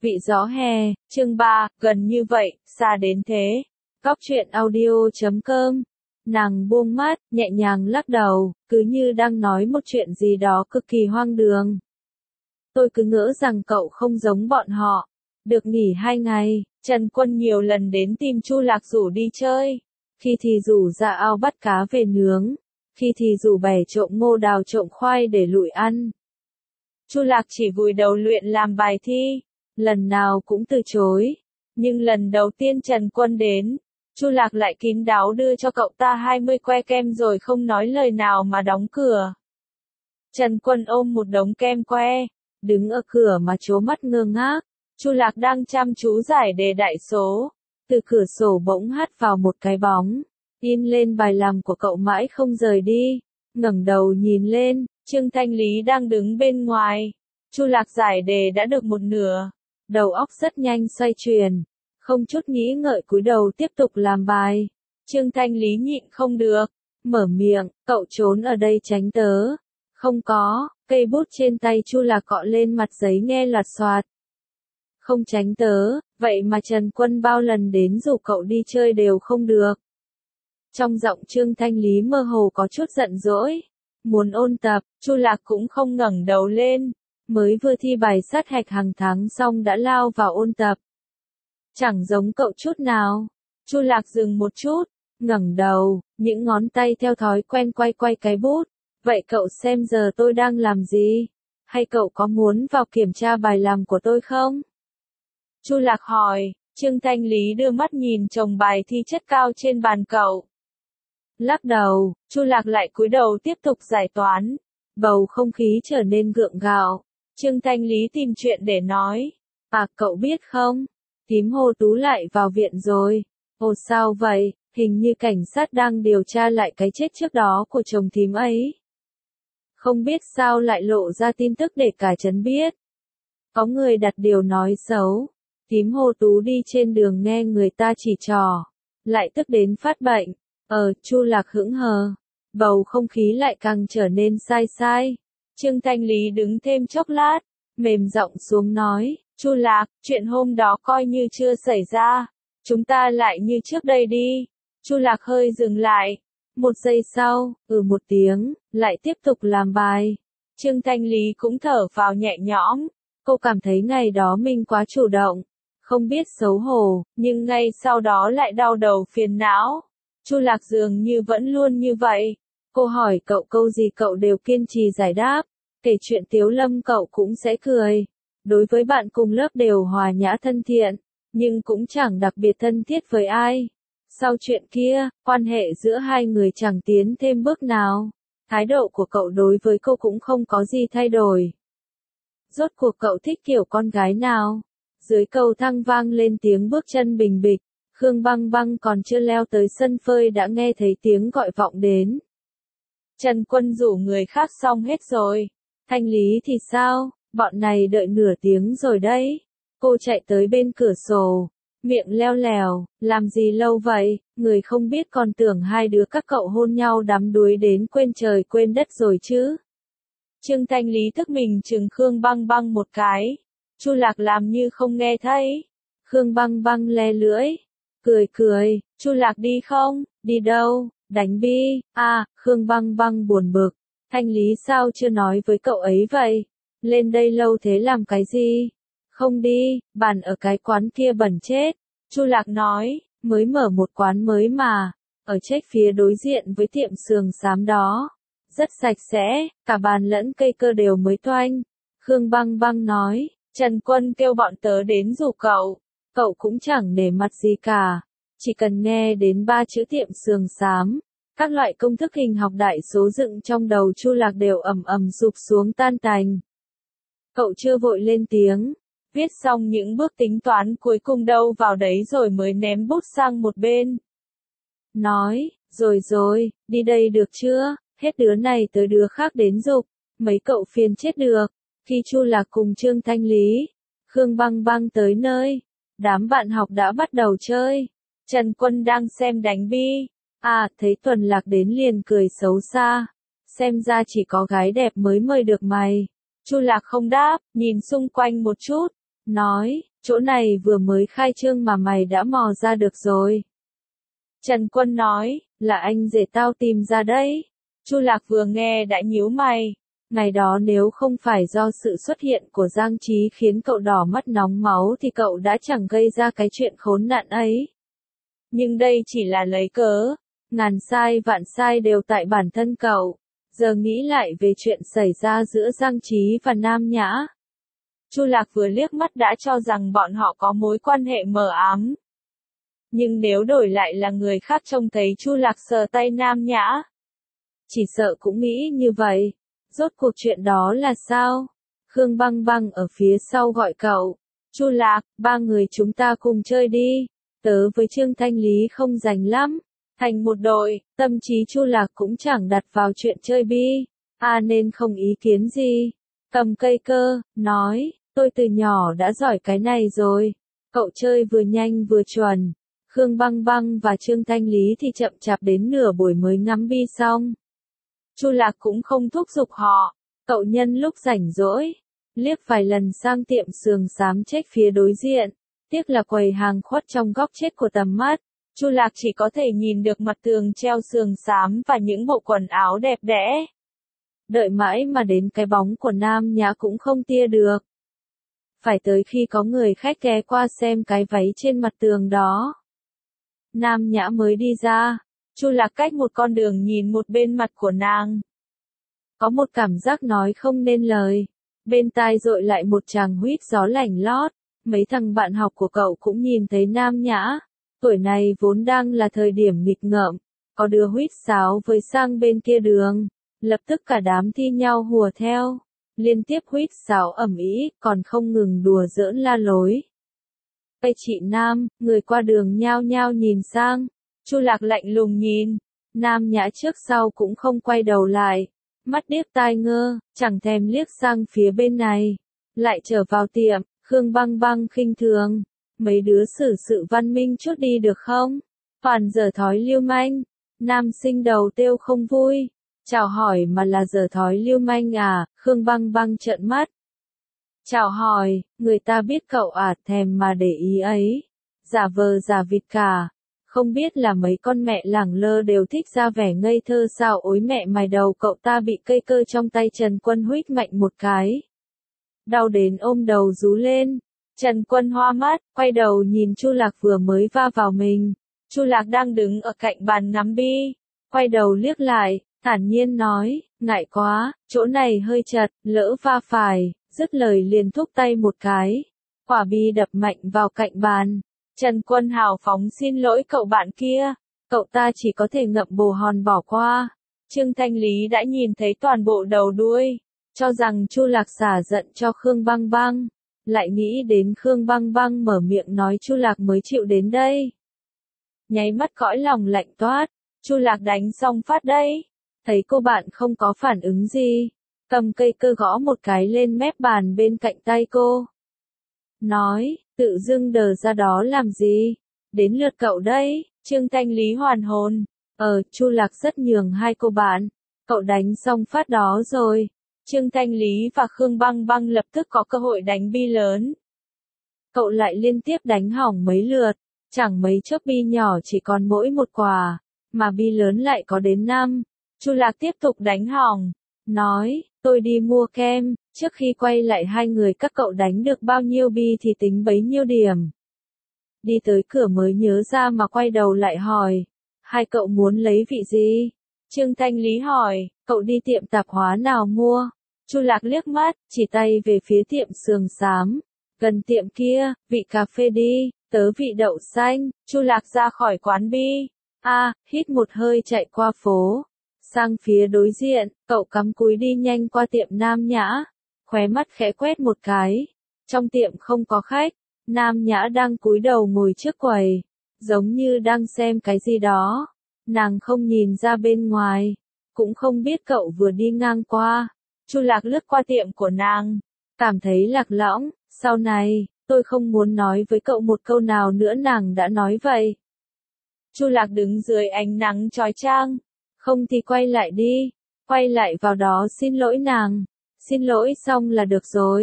Vị gió hè, chương 3, gần như vậy, xa đến thế. Góc truyện audio.com. Nàng buông mắt, nhẹ nhàng lắc đầu, cứ như đang nói một chuyện gì đó cực kỳ hoang đường. Tôi cứ ngỡ rằng cậu không giống bọn họ. Được nghỉ 2 ngày, Trần Quân nhiều lần đến tìm Chu Lạc rủ đi chơi. Khi thì rủ ra ao bắt cá về nướng, khi thì rủ bẻ trộm ngô đào trộm khoai để lụi ăn. Chu Lạc chỉ vùi đầu luyện làm bài thi, lần nào cũng từ chối. Nhưng lần đầu tiên Trần Quân đến, Chu Lạc lại kín đáo đưa cho cậu ta 20 que kem rồi không nói lời nào mà đóng cửa. Trần Quân ôm một đống kem que, đứng ở cửa mà trố mắt ngơ ngác. Chu Lạc đang chăm chú giải đề đại số. Từ cửa sổ bỗng hắt vào một cái bóng, in lên bài làm của cậu mãi không rời đi. Ngẩng đầu nhìn lên, Trương Thanh Lý đang đứng bên ngoài. Chu Lạc giải đề đã được một nửa, đầu óc rất nhanh xoay chuyển, không chút nghĩ ngợi cúi đầu tiếp tục làm bài. Trương Thanh Lý nhịn không được, mở miệng, cậu trốn ở đây tránh tớ. Không có, cây bút trên tay Chu Lạc cọ lên mặt giấy nghe loạt xoạt. Không tránh tớ, vậy mà Trần Quân bao lần đến rủ cậu đi chơi đều không được. Trong giọng Trương Thanh Lý mơ hồ có chút giận dỗi. Muốn ôn tập, Chu Lạc cũng không ngẩng đầu lên. Mới vừa thi bài sát hạch hàng tháng xong đã lao vào ôn tập. Chẳng giống cậu chút nào. Chu Lạc dừng một chút, ngẩng đầu, những ngón tay theo thói quen quay quay cái bút. Vậy cậu xem giờ tôi đang làm gì? Hay cậu có muốn vào kiểm tra bài làm của tôi không? Chu Lạc hỏi. Trương Thanh Lý đưa mắt nhìn chồng bài thi chất cao trên bàn cậu. Lắc đầu, Chu Lạc lại cúi đầu tiếp tục giải toán. Bầu không khí trở nên gượng gạo. Trương Thanh Lý tìm chuyện để nói. À, cậu biết không? Thím Hồ Tú lại vào viện rồi. Ồ, sao vậy? Hình như cảnh sát đang điều tra lại cái chết trước đó của chồng thím ấy. Không biết sao lại lộ ra tin tức để cả trấn biết. Có người đặt điều nói xấu. Thím Hồ Tú đi trên đường nghe người ta chỉ trỏ, lại tức đến phát bệnh. Chu Lạc hững hờ. Bầu không khí lại càng trở nên sai sai. Trương Thanh Lý đứng thêm chốc lát, mềm giọng xuống nói, Chu Lạc, chuyện hôm đó coi như chưa xảy ra. Chúng ta lại như trước đây đi. Chu Lạc hơi dừng lại. Một giây sau, một tiếng, lại tiếp tục làm bài. Trương Thanh Lý cũng thở phào nhẹ nhõm. Cô cảm thấy ngày đó mình quá chủ động, không biết xấu hổ, nhưng ngay sau đó lại đau đầu phiền não. Chu Lạc dường như vẫn luôn như vậy. Cô hỏi cậu câu gì cậu đều kiên trì giải đáp. Kể chuyện Tiếu Lâm cậu cũng sẽ cười. Đối với bạn cùng lớp đều hòa nhã thân thiện, nhưng cũng chẳng đặc biệt thân thiết với ai. Sau chuyện kia, quan hệ giữa hai người chẳng tiến thêm bước nào. Thái độ của cậu đối với cô cũng không có gì thay đổi. Rốt cuộc cậu thích kiểu con gái nào? Dưới cầu thang vang lên tiếng bước chân bình bịch. Khương Băng Băng còn chưa leo tới sân phơi đã nghe thấy tiếng gọi vọng đến. Trần Quân rủ người khác xong hết rồi. Thanh Lý thì sao? Bọn này đợi nửa tiếng rồi đấy. Cô chạy tới bên cửa sổ, miệng leo lèo, làm gì lâu vậy? Người không biết còn tưởng hai đứa các cậu hôn nhau đắm đuối đến quên trời quên đất rồi chứ. Trương Thanh Lý thức mình chừng Khương Băng Băng một cái. Chu Lạc làm như không nghe thấy. Khương Băng Băng le lưỡi, cười, Chu Lạc đi không? Đi đâu? Đánh bi. Khương Băng Băng buồn bực. Thanh Lý sao chưa nói với cậu ấy vậy? Lên đây lâu thế làm cái gì? Không đi, bàn ở cái quán kia bẩn chết. Chu Lạc nói, mới mở một quán mới mà, ở chết phía đối diện với tiệm sườn xám đó. Rất sạch sẽ, cả bàn lẫn cây cơ đều mới toanh. Khương Băng Băng nói, Trần Quân kêu bọn tớ đến rủ cậu. Cậu cũng chẳng để mặt gì cả. Chỉ cần nghe đến 3 chữ tiệm sườn xám, các loại công thức hình học đại số dựng trong đầu Chu Lạc đều ầm ầm sụp xuống tan tành. Cậu chưa vội lên tiếng, viết xong những bước tính toán cuối cùng đâu vào đấy rồi mới ném bút sang một bên. Nói, rồi, đi đây được chưa? Hết đứa này tới đứa khác đến giục, mấy cậu phiền chết được. Khi Chu Lạc cùng Trương Thanh Lý, Khương Băng Băng tới nơi, đám bạn học đã bắt đầu chơi. Trần Quân đang xem đánh bi. Thấy Tuần Lạc đến liền cười xấu xa. Xem ra chỉ có gái đẹp mới mời được mày. Chu Lạc không đáp, nhìn xung quanh một chút. nói, chỗ này vừa mới khai trương mà mày đã mò ra được rồi. Trần Quân nói, là anh rể tao tìm ra đấy. Chu Lạc vừa nghe đã nhíu mày. Ngày đó nếu không phải do sự xuất hiện của Giang Trí khiến cậu đỏ mắt nóng máu thì cậu đã chẳng gây ra cái chuyện khốn nạn ấy. Nhưng đây chỉ là lấy cớ. Ngàn sai vạn sai đều tại bản thân cậu. Giờ nghĩ lại về chuyện xảy ra giữa Giang Trí và Nam Nhã. Chu Lạc vừa liếc mắt đã cho rằng bọn họ có mối quan hệ mờ ám. Nhưng nếu đổi lại là người khác trông thấy Chu Lạc sờ tay Nam Nhã, chỉ sợ cũng nghĩ như vậy. Rốt cuộc chuyện đó là sao? Khương Băng Băng ở phía sau gọi cậu. Chu Lạc, ba người chúng ta cùng chơi đi. Tớ với Trương Thanh Lý không rành lắm. Thành một đội, tâm trí Chu Lạc cũng chẳng đặt vào chuyện chơi bi. Nên không ý kiến gì. Cầm cây cơ, nói, tôi từ nhỏ đã giỏi cái này rồi. Cậu chơi vừa nhanh vừa chuẩn. Khương Băng Băng và Trương Thanh Lý thì chậm chạp đến nửa buổi mới ngắm bi xong. Chu Lạc cũng không thúc giục họ. Cậu nhân lúc rảnh rỗi, liếc vài lần sang tiệm sườn xám chết phía đối diện. Tiếc là quầy hàng khuất trong góc chết của tầm mắt. Chu Lạc chỉ có thể nhìn được mặt tường treo sườn xám và những bộ quần áo đẹp đẽ. Đợi mãi mà đến cái bóng của Nam Nhã cũng không tia được. Phải tới khi có người khách ghé qua xem cái váy trên mặt tường đó. Nam Nhã mới đi ra. Chu Lạc cách một con đường nhìn một bên mặt của nàng. Có một cảm giác nói không nên lời. Bên tai dội lại một tràng huýt gió lảnh lót. Mấy thằng bạn học của cậu cũng nhìn thấy Nam Nhã. Tuổi này vốn đang là thời điểm nghịch ngợm. Có đứa huýt sáo với sang bên kia đường. Lập tức cả đám thi nhau hùa theo. Liên tiếp huýt sáo ầm ĩ, còn không ngừng đùa giỡn la lối. Ê chị Nam, người qua đường nhao nhao nhìn sang. Chu Lạc lạnh lùng nhìn. Nam Nhã trước sau cũng không quay đầu lại. Mắt điếc tai ngơ, chẳng thèm liếc sang phía bên này. Lại trở vào tiệm, Khương Băng Băng khinh thường. Mấy đứa xử sự văn minh chút đi được không? Toàn giờ thói lưu manh. Nam sinh đầu têu không vui. Chào hỏi mà là giờ thói lưu manh à? Khương Băng Băng trợn mắt. Chào hỏi, người ta biết cậu thèm mà để ý ấy. Giả vờ giả vịt cả. Không biết là mấy con mẹ lẳng lơ đều thích ra vẻ ngây thơ sao? Ối mẹ mày, đầu cậu ta bị cây cơ trong tay Trần Quân huých mạnh một cái. Đau đến ôm đầu rú lên. Trần Quân hoa mắt, quay đầu nhìn Chu Lạc vừa mới va vào mình. Chu Lạc đang đứng ở cạnh bàn ngắm bi. Quay đầu liếc lại, thản nhiên nói, ngại quá, chỗ này hơi chật, lỡ va phải. Dứt lời liền thúc tay một cái. Quả bi đập mạnh vào cạnh bàn. Trần Quân hào phóng xin lỗi cậu bạn kia. Cậu ta chỉ có thể ngậm bồ hòn bỏ qua. Trương Thanh Lý đã nhìn thấy toàn bộ đầu đuôi. Cho rằng Chu Lạc xả giận cho Khương Băng Băng. Lại nghĩ đến Khương Băng Băng mở miệng nói Chu Lạc mới chịu đến đây. Nháy mắt cõi lòng lạnh toát. Chu Lạc đánh xong phát đấy. Thấy cô bạn không có phản ứng gì. Cầm cây cơ gõ một cái lên mép bàn bên cạnh tay cô. Nói, tự dưng đờ ra đó làm gì? Đến lượt cậu đấy. Trương Thanh Lý hoàn hồn. Chu Lạc rất nhường hai cô bạn. Cậu đánh xong phát đó rồi. Trương Thanh Lý và Khương Băng Băng lập tức có cơ hội đánh bi lớn. Cậu lại liên tiếp đánh hỏng mấy lượt. Chẳng mấy chốc bi nhỏ chỉ còn mỗi một quả. Mà bi lớn lại có đến 5. Chu Lạc tiếp tục đánh hỏng. Nói, tôi đi mua kem. Trước khi quay lại hai người các cậu đánh được bao nhiêu bi thì tính bấy nhiêu điểm. Đi tới cửa mới nhớ ra mà quay đầu lại hỏi. Hai cậu muốn lấy vị gì? Trương Thanh Lý hỏi, cậu đi tiệm tạp hóa nào mua? Chu Lạc liếc mắt, chỉ tay về phía tiệm sườn xám. Gần tiệm kia, vị cà phê đi, tớ vị đậu xanh. Chu Lạc ra khỏi quán bi. Hít một hơi chạy qua phố. Sang phía đối diện, cậu cắm cúi đi nhanh qua tiệm Nam Nhã. Khóe mắt khẽ quét một cái. Trong tiệm không có khách. Nam Nhã đang cúi đầu ngồi trước quầy. Giống như đang xem cái gì đó. Nàng không nhìn ra bên ngoài. Cũng không biết cậu vừa đi ngang qua. Chu Lạc lướt qua tiệm của nàng. Cảm thấy lạc lõng. Sau này, tôi không muốn nói với cậu một câu nào nữa, nàng đã nói vậy. Chu Lạc đứng dưới ánh nắng chói chang. Không thì quay lại đi. Quay lại vào đó xin lỗi nàng. Xin lỗi xong là được rồi.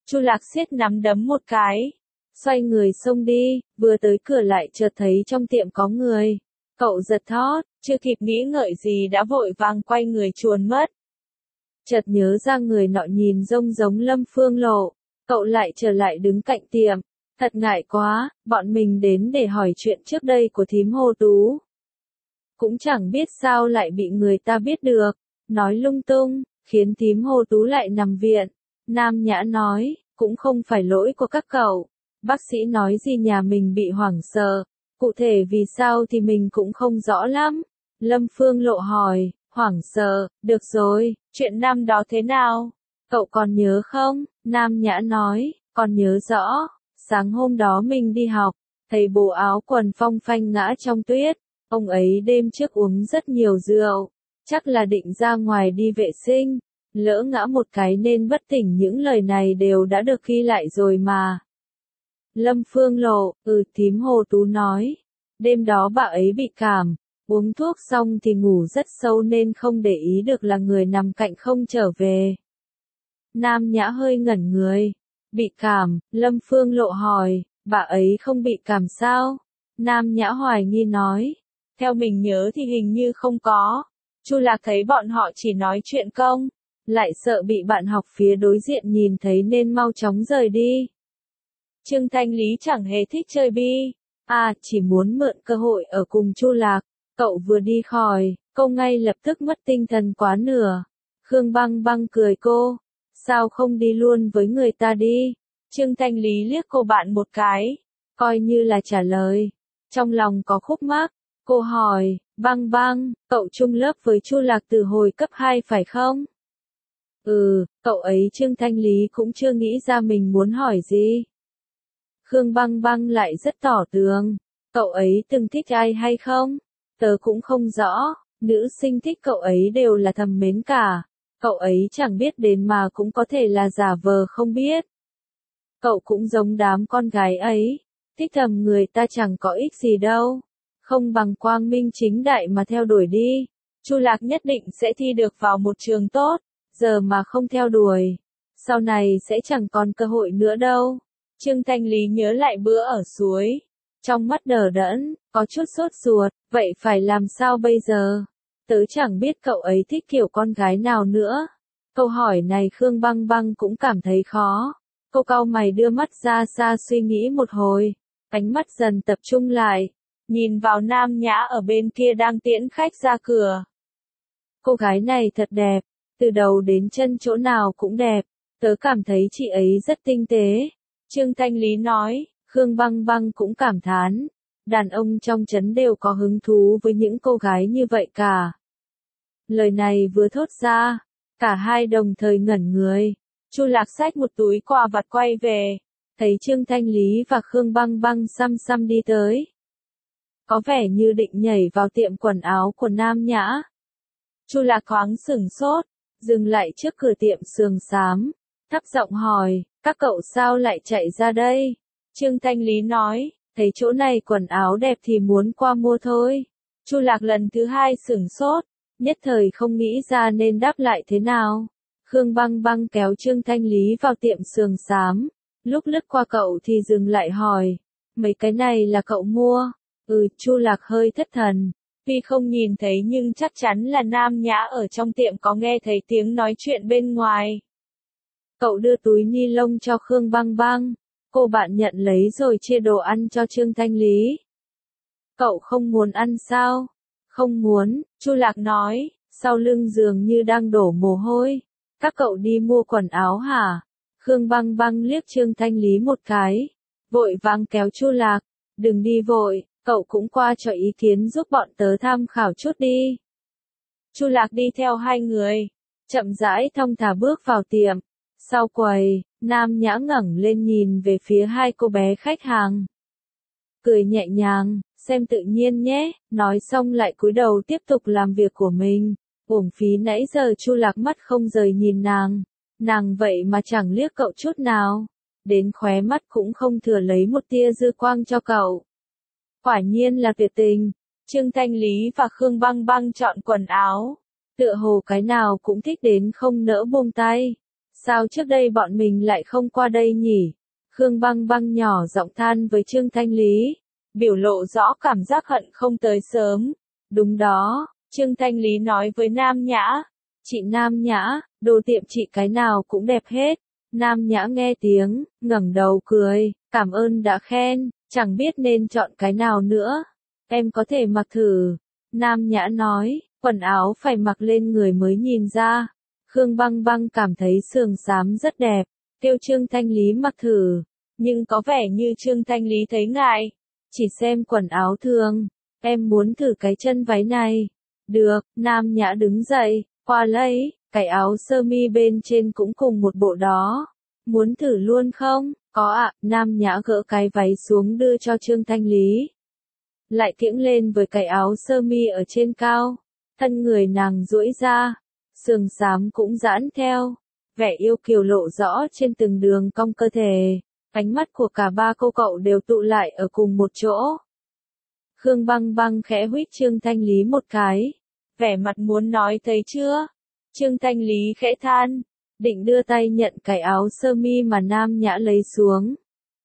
Chu Lạc siết nắm đấm một cái, xoay người xông đi, vừa tới cửa lại chợt thấy trong tiệm có người. Cậu giật thót, chưa kịp nghĩ ngợi gì đã vội vàng quay người chuồn mất. Chợt nhớ ra người nọ nhìn giống Lâm Phương Lộ, cậu lại trở lại đứng cạnh tiệm. Thật ngại quá, bọn mình đến để hỏi chuyện trước đây của thím Hồ Tú. Cũng chẳng biết sao lại bị người ta biết được, nói lung tung, khiến thím Hồ Tú lại nằm viện. Nam Nhã nói, cũng không phải lỗi của các cậu. Bác sĩ nói gì nhà mình bị hoảng sợ, cụ thể vì sao thì mình cũng không rõ lắm. Lâm Phương Lộ hỏi, hoảng sợ, được rồi, chuyện năm đó thế nào? Cậu còn nhớ không? Nam Nhã nói, còn nhớ rõ. Sáng hôm đó mình đi học, thấy bộ áo quần phong phanh ngã trong tuyết. Ông ấy đêm trước uống rất nhiều rượu, chắc là định ra ngoài đi vệ sinh, lỡ ngã một cái nên bất tỉnh. Những lời này đều đã được ghi lại rồi mà. Lâm Phương Lộ, thím Hồ Tú nói, đêm đó bà ấy bị cảm, uống thuốc xong thì ngủ rất sâu nên không để ý được là người nằm cạnh không trở về. Nam Nhã hơi ngẩn người. Bị cảm, Lâm Phương Lộ hỏi, bà ấy không bị cảm sao? Nam Nhã hoài nghi nói, theo mình nhớ thì hình như không có. Chu Lạc thấy bọn họ chỉ nói chuyện công, lại sợ bị bạn học phía đối diện nhìn thấy nên mau chóng rời đi. Trương Thanh Lý chẳng hề thích chơi bi, chỉ muốn mượn cơ hội ở cùng Chu Lạc. Cậu vừa đi khỏi, cô ngay lập tức mất tinh thần quá nửa. Khương Băng Băng cười cô, sao không đi luôn với người ta đi? Trương Thanh Lý liếc cô bạn một cái, coi như là trả lời. Trong lòng có khúc mắc, cô hỏi, Băng Băng, cậu chung lớp với Chu Lạc từ hồi cấp 2 phải không? Cậu ấy. Trương Thanh Lý cũng chưa nghĩ ra mình muốn hỏi gì. Khương Băng Băng lại rất tỏ tường, cậu ấy từng thích ai hay không? Tớ cũng không rõ, nữ sinh thích cậu ấy đều là thầm mến cả. Cậu ấy chẳng biết đến mà cũng có thể là giả vờ không biết. Cậu cũng giống đám con gái ấy, thích thầm người ta chẳng có ích gì đâu. Không bằng quang minh chính đại mà theo đuổi đi. Chu Lạc nhất định sẽ thi được vào một trường tốt, giờ mà không theo đuổi, sau này sẽ chẳng còn cơ hội nữa đâu. Trương Thanh Lý nhớ lại bữa ở suối, trong mắt đờ đẫn, có chút sốt ruột, vậy phải làm sao bây giờ? Tớ chẳng biết cậu ấy thích kiểu con gái nào nữa. Câu hỏi này Khương Băng Băng cũng cảm thấy khó. Cô cau mày đưa mắt ra xa suy nghĩ một hồi, ánh mắt dần tập trung lại, nhìn vào Nam Nhã ở bên kia đang tiễn khách ra cửa. Cô gái này thật đẹp, từ đầu đến chân chỗ nào cũng đẹp, tớ cảm thấy chị ấy rất tinh tế. Trương Thanh Lý nói, Khương Băng Băng cũng cảm thán, đàn ông trong trấn đều có hứng thú với những cô gái như vậy cả. Lời này vừa thốt ra, cả hai đồng thời ngẩn người. Chu Lạc xách một túi quà vặt quay về, thấy Trương Thanh Lý và Khương Băng Băng xăm xăm đi tới. Có vẻ như định nhảy vào tiệm quần áo của Nam Nhã. Chu Lạc thoáng sửng sốt, dừng lại trước cửa tiệm sườn xám, thấp giọng hỏi, các cậu sao lại chạy ra đây? Trương Thanh Lý nói, thấy chỗ này quần áo đẹp thì muốn qua mua thôi. Chu Lạc lần thứ hai sửng sốt, nhất thời không nghĩ ra nên đáp lại thế nào. Khương Băng Băng kéo Trương Thanh Lý vào tiệm sườn xám, lúc lướt qua cậu thì dừng lại hỏi, mấy cái này là cậu mua? Chu Lạc hơi thất thần, tuy không nhìn thấy nhưng chắc chắn là Nam Nhã ở trong tiệm có nghe thấy tiếng nói chuyện bên ngoài. Cậu đưa túi ni lông cho Khương Băng Băng, cô bạn nhận lấy rồi chia đồ ăn cho Trương Thanh Lý. Cậu không muốn ăn sao? Không muốn, Chu Lạc nói, sau lưng dường như đang đổ mồ hôi. Các cậu đi mua quần áo hả? Khương Băng Băng liếc Trương Thanh Lý một cái, vội vàng kéo Chu Lạc, đừng đi vội, cậu cũng qua cho ý kiến giúp bọn tớ tham khảo chút đi. Chu Lạc đi theo hai người, chậm rãi thong thả bước vào tiệm. Sau quầy, Nam Nhã ngẩng lên nhìn về phía hai cô bé khách hàng. Cười nhẹ nhàng, xem tự nhiên nhé, nói xong lại cúi đầu tiếp tục làm việc của mình. Uổng phí nãy giờ Chu Lạc mắt không rời nhìn nàng vậy mà chẳng liếc cậu chút nào, đến khóe mắt cũng không thừa lấy một tia dư quang cho cậu. Quả nhiên là tuyệt tình. Trương Thanh Lý và Khương Băng Băng chọn quần áo, tựa hồ cái nào cũng thích đến không nỡ buông tay. Sao trước đây bọn mình lại không qua đây nhỉ? Khương Băng Băng nhỏ giọng than với Trương Thanh Lý, biểu lộ rõ cảm giác hận không tới sớm. Đúng đó, Trương Thanh Lý nói với Nam Nhã. Chị Nam Nhã, đồ tiệm chị cái nào cũng đẹp hết. Nam Nhã nghe tiếng, ngẩng đầu cười, cảm ơn đã khen, chẳng biết nên chọn cái nào nữa. Em có thể mặc thử. Nam Nhã nói, quần áo phải mặc lên người mới nhìn ra. Khương Băng Băng cảm thấy sườn xám rất đẹp, kêu Trương Thanh Lý mặc thử, nhưng có vẻ như Trương Thanh Lý thấy ngại, chỉ xem quần áo thường, em muốn thử cái chân váy này. Được, Nam Nhã đứng dậy, qua lấy, cái áo sơ mi bên trên cũng cùng một bộ đó. Muốn thử luôn không? Có ạ, Nam Nhã gỡ cái váy xuống đưa cho Trương Thanh Lý. Lại kiễng lên với cái áo sơ mi ở trên cao, thân người nàng duỗi ra, sườn xám cũng giãn theo, vẻ yêu kiều lộ rõ trên từng đường cong cơ thể, ánh mắt của cả ba cô cậu đều tụ lại ở cùng một chỗ. Khương Băng Băng khẽ huých Trương Thanh Lý một cái, vẻ mặt muốn nói thấy chưa? Trương Thanh Lý khẽ than, định đưa tay nhận cái áo sơ mi mà Nam Nhã lấy xuống.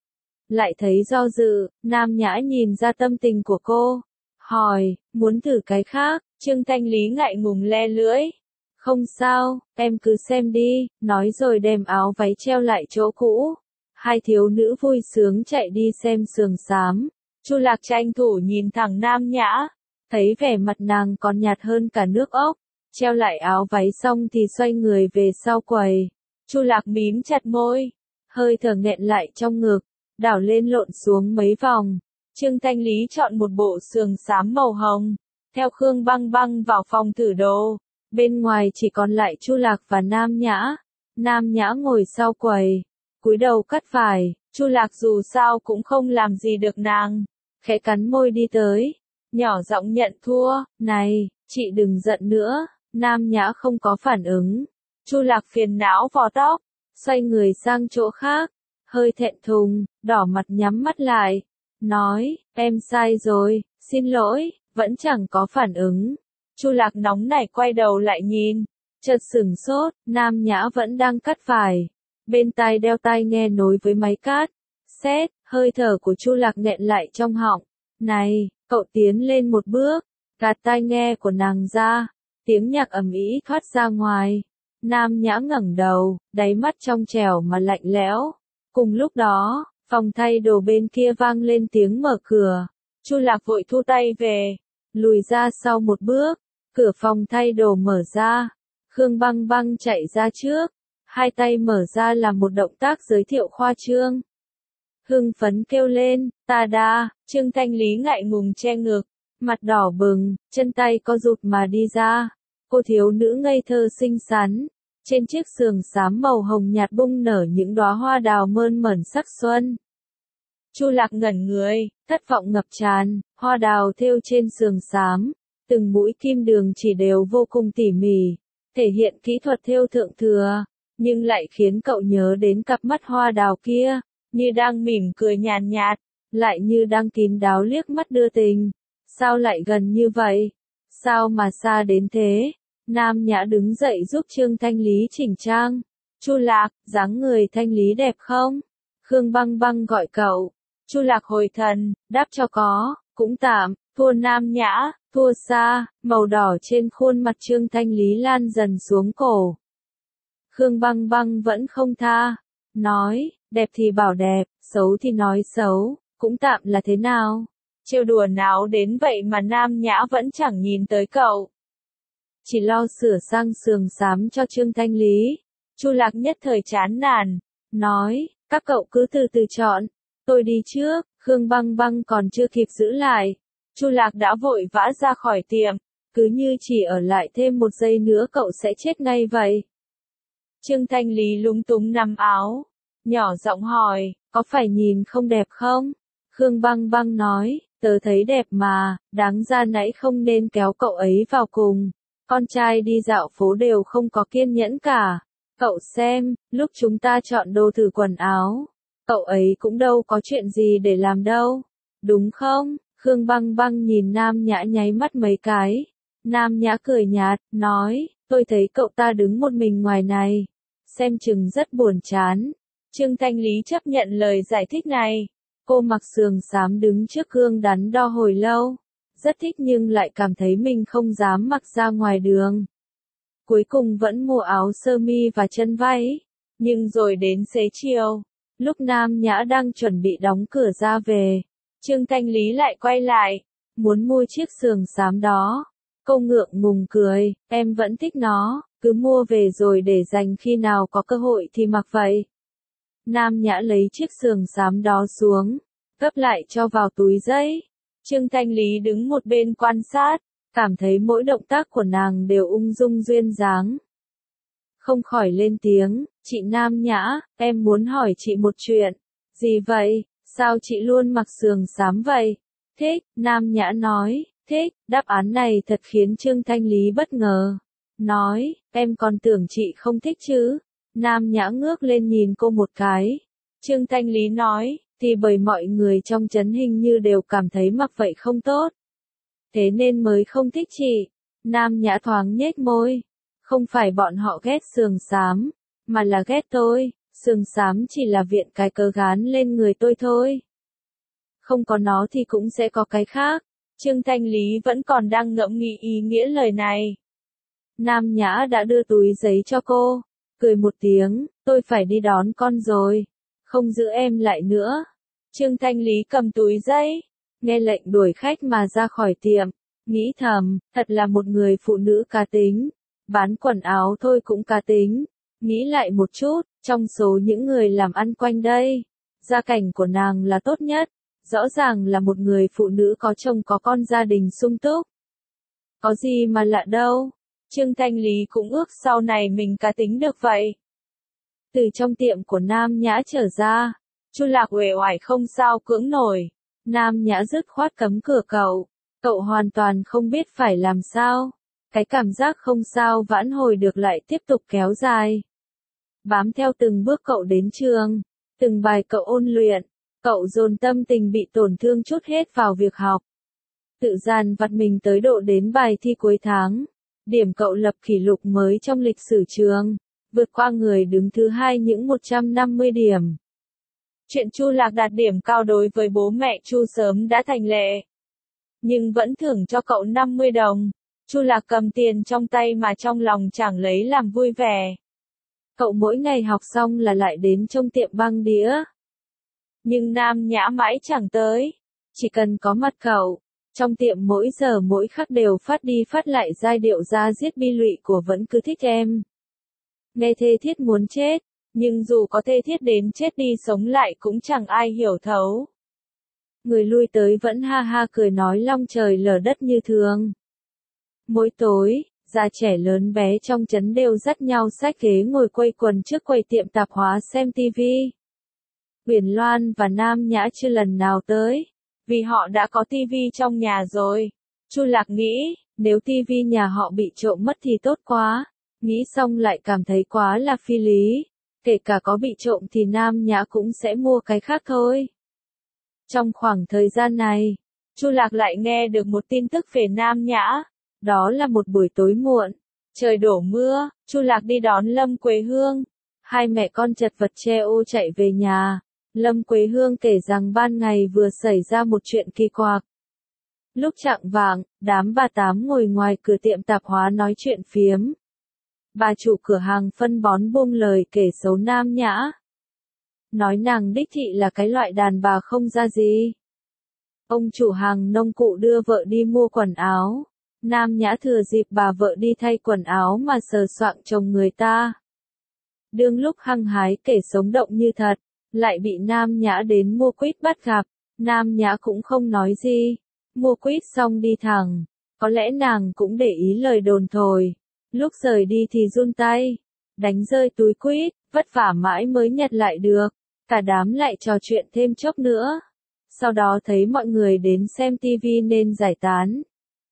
Lại thấy do dự, Nam Nhã nhìn ra tâm tình của cô, hỏi, muốn thử cái khác, Trương Thanh Lý ngại ngùng le lưỡi. Không sao, em cứ xem đi, nói rồi đem áo váy treo lại chỗ cũ. Hai thiếu nữ vui sướng chạy đi xem sườn xám. Chu Lạc tranh thủ nhìn thẳng Nam Nhã, thấy vẻ mặt nàng còn nhạt hơn cả nước ốc. Treo lại áo váy xong thì xoay người về sau quầy. Chu Lạc mím chặt môi, hơi thở nghẹn lại trong ngực, đảo lên lộn xuống mấy vòng. Trương Thanh Lý chọn một bộ sườn xám màu hồng, theo Khương Băng Băng vào phòng thử đồ. Bên ngoài chỉ còn lại Chu Lạc và Nam Nhã. Nam Nhã ngồi sau quầy, cúi đầu cắt vải. Chu Lạc dù sao cũng không làm gì được nàng, khẽ cắn môi đi tới, nhỏ giọng nhận thua. Này, chị đừng giận nữa. Nam Nhã không có phản ứng. Chu Lạc phiền não vò tóc, xoay người sang chỗ khác, hơi thẹn thùng, đỏ mặt nhắm mắt lại, nói, em sai rồi, xin lỗi, vẫn chẳng có phản ứng. Chu Lạc nóng nảy quay đầu lại nhìn, chợt sửng sốt, Nam Nhã vẫn đang cắt vải, bên tai đeo tai nghe nối với máy cắt. Xét, hơi thở của Chu Lạc nghẹn lại trong họng. Này, cậu tiến lên một bước, gạt tai nghe của nàng ra, tiếng nhạc ầm ĩ thoát ra ngoài. Nam Nhã ngẩng đầu, đáy mắt trong trẻo mà lạnh lẽo. Cùng lúc đó, phòng thay đồ bên kia vang lên tiếng mở cửa. Chu Lạc vội thu tay về, lùi ra sau một bước, cửa phòng thay đồ mở ra. Khương Băng Băng chạy ra trước, hai tay mở ra làm một động tác giới thiệu khoa trương. Hưng phấn kêu lên, ta đa, Trương Thanh Lý ngại ngùng che ngực, mặt đỏ bừng, chân tay co rụt mà đi ra. Cô thiếu nữ ngây thơ xinh xắn, trên chiếc sườn xám màu hồng nhạt bung nở những đóa hoa đào mơn mởn sắc xuân. Chu Lạc ngẩn người, thất vọng ngập tràn, hoa đào thêu trên sườn xám, từng mũi kim đường chỉ đều vô cùng tỉ mỉ, thể hiện kỹ thuật thêu thượng thừa, nhưng lại khiến cậu nhớ đến cặp mắt hoa đào kia, như đang mỉm cười nhàn nhạt, lại như đang kín đáo liếc mắt đưa tình. Sao lại gần như vậy? Sao mà xa đến thế? Nam Nhã đứng dậy giúp Trương Thanh Lý chỉnh trang. Chu Lạc, dáng người Thanh Lý đẹp không? Khương Băng Băng gọi cậu. Chu Lạc hồi thần, đáp cho có, cũng tạm, thua Nam Nhã, thua xa, màu đỏ trên khuôn mặt Trương Thanh Lý lan dần xuống cổ. Khương Băng Băng vẫn không tha, nói, đẹp thì bảo đẹp, xấu thì nói xấu, cũng tạm là thế nào? Trêu đùa nào đến vậy mà Nam Nhã vẫn chẳng nhìn tới cậu. Chỉ lo sửa sang sườn xám cho Trương Thanh Lý. Chu Lạc nhất thời chán nản, nói, các cậu cứ từ từ chọn, tôi đi trước. Khương Băng Băng còn chưa kịp giữ lại, Chu Lạc đã vội vã ra khỏi tiệm, cứ như chỉ ở lại thêm một giây nữa cậu sẽ chết ngay vậy. Trương Thanh Lý lúng túng nắm áo, nhỏ giọng hỏi, có phải nhìn không đẹp không? Khương Băng Băng nói, tớ thấy đẹp mà, đáng ra nãy không nên kéo cậu ấy vào cùng. Con trai đi dạo phố đều không có kiên nhẫn cả. Cậu xem, lúc chúng ta chọn đồ thử quần áo, cậu ấy cũng đâu có chuyện gì để làm đâu. Đúng không? Khương Băng Băng nhìn Nam Nhã nháy mắt mấy cái. Nam Nhã cười nhạt, nói, tôi thấy cậu ta đứng một mình ngoài này. xem chừng rất buồn chán. Trương Thanh Lý chấp nhận lời giải thích này. Cô mặc sườn xám đứng trước gương đắn đo hồi lâu. Rất thích nhưng lại cảm thấy mình không dám mặc ra ngoài đường. Cuối cùng vẫn mua áo sơ mi và chân váy. Nhưng rồi đến xế chiều, lúc Nam Nhã đang chuẩn bị đóng cửa ra về, Trương Thanh Lý lại quay lại, muốn mua chiếc sườn xám đó. Cô ngượng ngùng cười, em vẫn thích nó, cứ mua về rồi để dành khi nào có cơ hội thì mặc vậy. Nam Nhã lấy chiếc sườn xám đó xuống, gấp lại cho vào túi giấy. Trương Thanh Lý đứng một bên quan sát, cảm thấy mỗi động tác của nàng đều ung dung duyên dáng. Không khỏi lên tiếng, chị Nam Nhã, em muốn hỏi chị một chuyện. Gì vậy, sao chị luôn mặc sườn xám vậy? Thích, Nam Nhã nói, thích, đáp án này thật khiến Trương Thanh Lý bất ngờ. Nói, em còn tưởng chị không thích chứ. Nam Nhã ngước lên nhìn cô một cái. Trương Thanh Lý nói, thì bởi mọi người trong trấn hình như đều cảm thấy mặc vậy không tốt. Thế nên mới không thích chị. Nam Nhã thoáng nhếch môi. Không phải bọn họ ghét sườn xám, mà là ghét tôi. Sườn xám chỉ là viện cái cớ gán lên người tôi thôi. Không có nó thì cũng sẽ có cái khác. Trương Thanh Lý vẫn còn đang ngẫm nghĩ ý nghĩa lời này. Nam Nhã đã đưa túi giấy cho cô, cười một tiếng, tôi phải đi đón con rồi, không giữ em lại nữa. Trương Thanh Lý cầm túi giấy, nghe lệnh đuổi khách mà ra khỏi tiệm, nghĩ thầm, thật là một người phụ nữ cá tính, bán quần áo thôi cũng cá tính. Nghĩ lại một chút, trong số những người làm ăn quanh đây, gia cảnh của nàng là tốt nhất, rõ ràng là một người phụ nữ có chồng có con gia đình sung túc. Có gì mà lạ đâu. Trương Thanh Lý cũng ước sau này mình cá tính được vậy. Từ trong tiệm của Nam Nhã trở ra, Chu Lạc uể oải không sao cưỡng nổi. Nam Nhã dứt khoát cấm cửa cậu. Cậu hoàn toàn không biết phải làm sao. Cái cảm giác không sao vãn hồi được lại tiếp tục kéo dài. Bám theo từng bước cậu đến trường, từng bài cậu ôn luyện, cậu dồn tâm tình bị tổn thương trút hết vào việc học. Tự dàn vặt mình tới độ đến bài thi cuối tháng. Điểm cậu lập kỷ lục mới trong lịch sử trường, vượt qua người đứng thứ hai những 150 điểm. Chuyện Chu Lạc đạt điểm cao đối với bố mẹ Chu sớm đã thành lệ. Nhưng vẫn thưởng cho cậu 50 đồng. Chu Lạc cầm tiền trong tay mà trong lòng chẳng lấy làm vui vẻ. Cậu mỗi ngày học xong là lại đến trong tiệm băng đĩa. Nhưng Nam Nhã mãi chẳng tới. Chỉ cần có mặt cậu, trong tiệm mỗi giờ mỗi khắc đều phát đi phát lại giai điệu ra giết bi lụy của Vẫn Cứ Thích Em. Nghe thê thiết muốn chết, nhưng dù có thê thiết đến chết đi sống lại cũng chẳng ai hiểu thấu. Người lui tới vẫn ha ha cười nói long trời lở đất như thường. Mỗi tối, già trẻ lớn bé trong trấn đều dắt nhau xách ghế ngồi quây quần trước quầy tiệm tạp hóa xem tivi. Huyền Loan và Nam Nhã chưa lần nào tới, vì họ đã có tivi trong nhà rồi. Chu Lạc nghĩ, nếu tivi nhà họ bị trộm mất thì tốt quá. Nghĩ xong lại cảm thấy quá là phi lý. Kể cả có bị trộm thì Nam Nhã cũng sẽ mua cái khác thôi. Trong khoảng thời gian này, Chu Lạc lại nghe được một tin tức về Nam Nhã. Đó là một buổi tối muộn, trời đổ mưa, Chu Lạc đi đón Lâm Quế Hương. Hai mẹ con chật vật che ô chạy về nhà. Lâm Quế Hương kể rằng ban ngày vừa xảy ra một chuyện kỳ quặc. Lúc chạng vạng, đám bà tám ngồi ngoài cửa tiệm tạp hóa nói chuyện phiếm. Bà chủ cửa hàng phân bón buông lời kể xấu Nam Nhã. Nói nàng đích thị là cái loại đàn bà không ra gì. Ông chủ hàng nông cụ đưa vợ đi mua quần áo. Nam Nhã thừa dịp bà vợ đi thay quần áo mà sờ soạng chồng người ta. Đương lúc hăng hái kể sống động như thật, lại bị Nam Nhã đến mua quýt bắt gặp. Nam Nhã cũng không nói gì. Mua quýt xong đi thẳng. Có lẽ nàng cũng để ý lời đồn thổi. Lúc rời đi thì run tay. Đánh rơi túi quýt, vất vả mãi mới nhặt lại được. Cả đám lại trò chuyện thêm chốc nữa. Sau đó thấy mọi người đến xem tivi nên giải tán.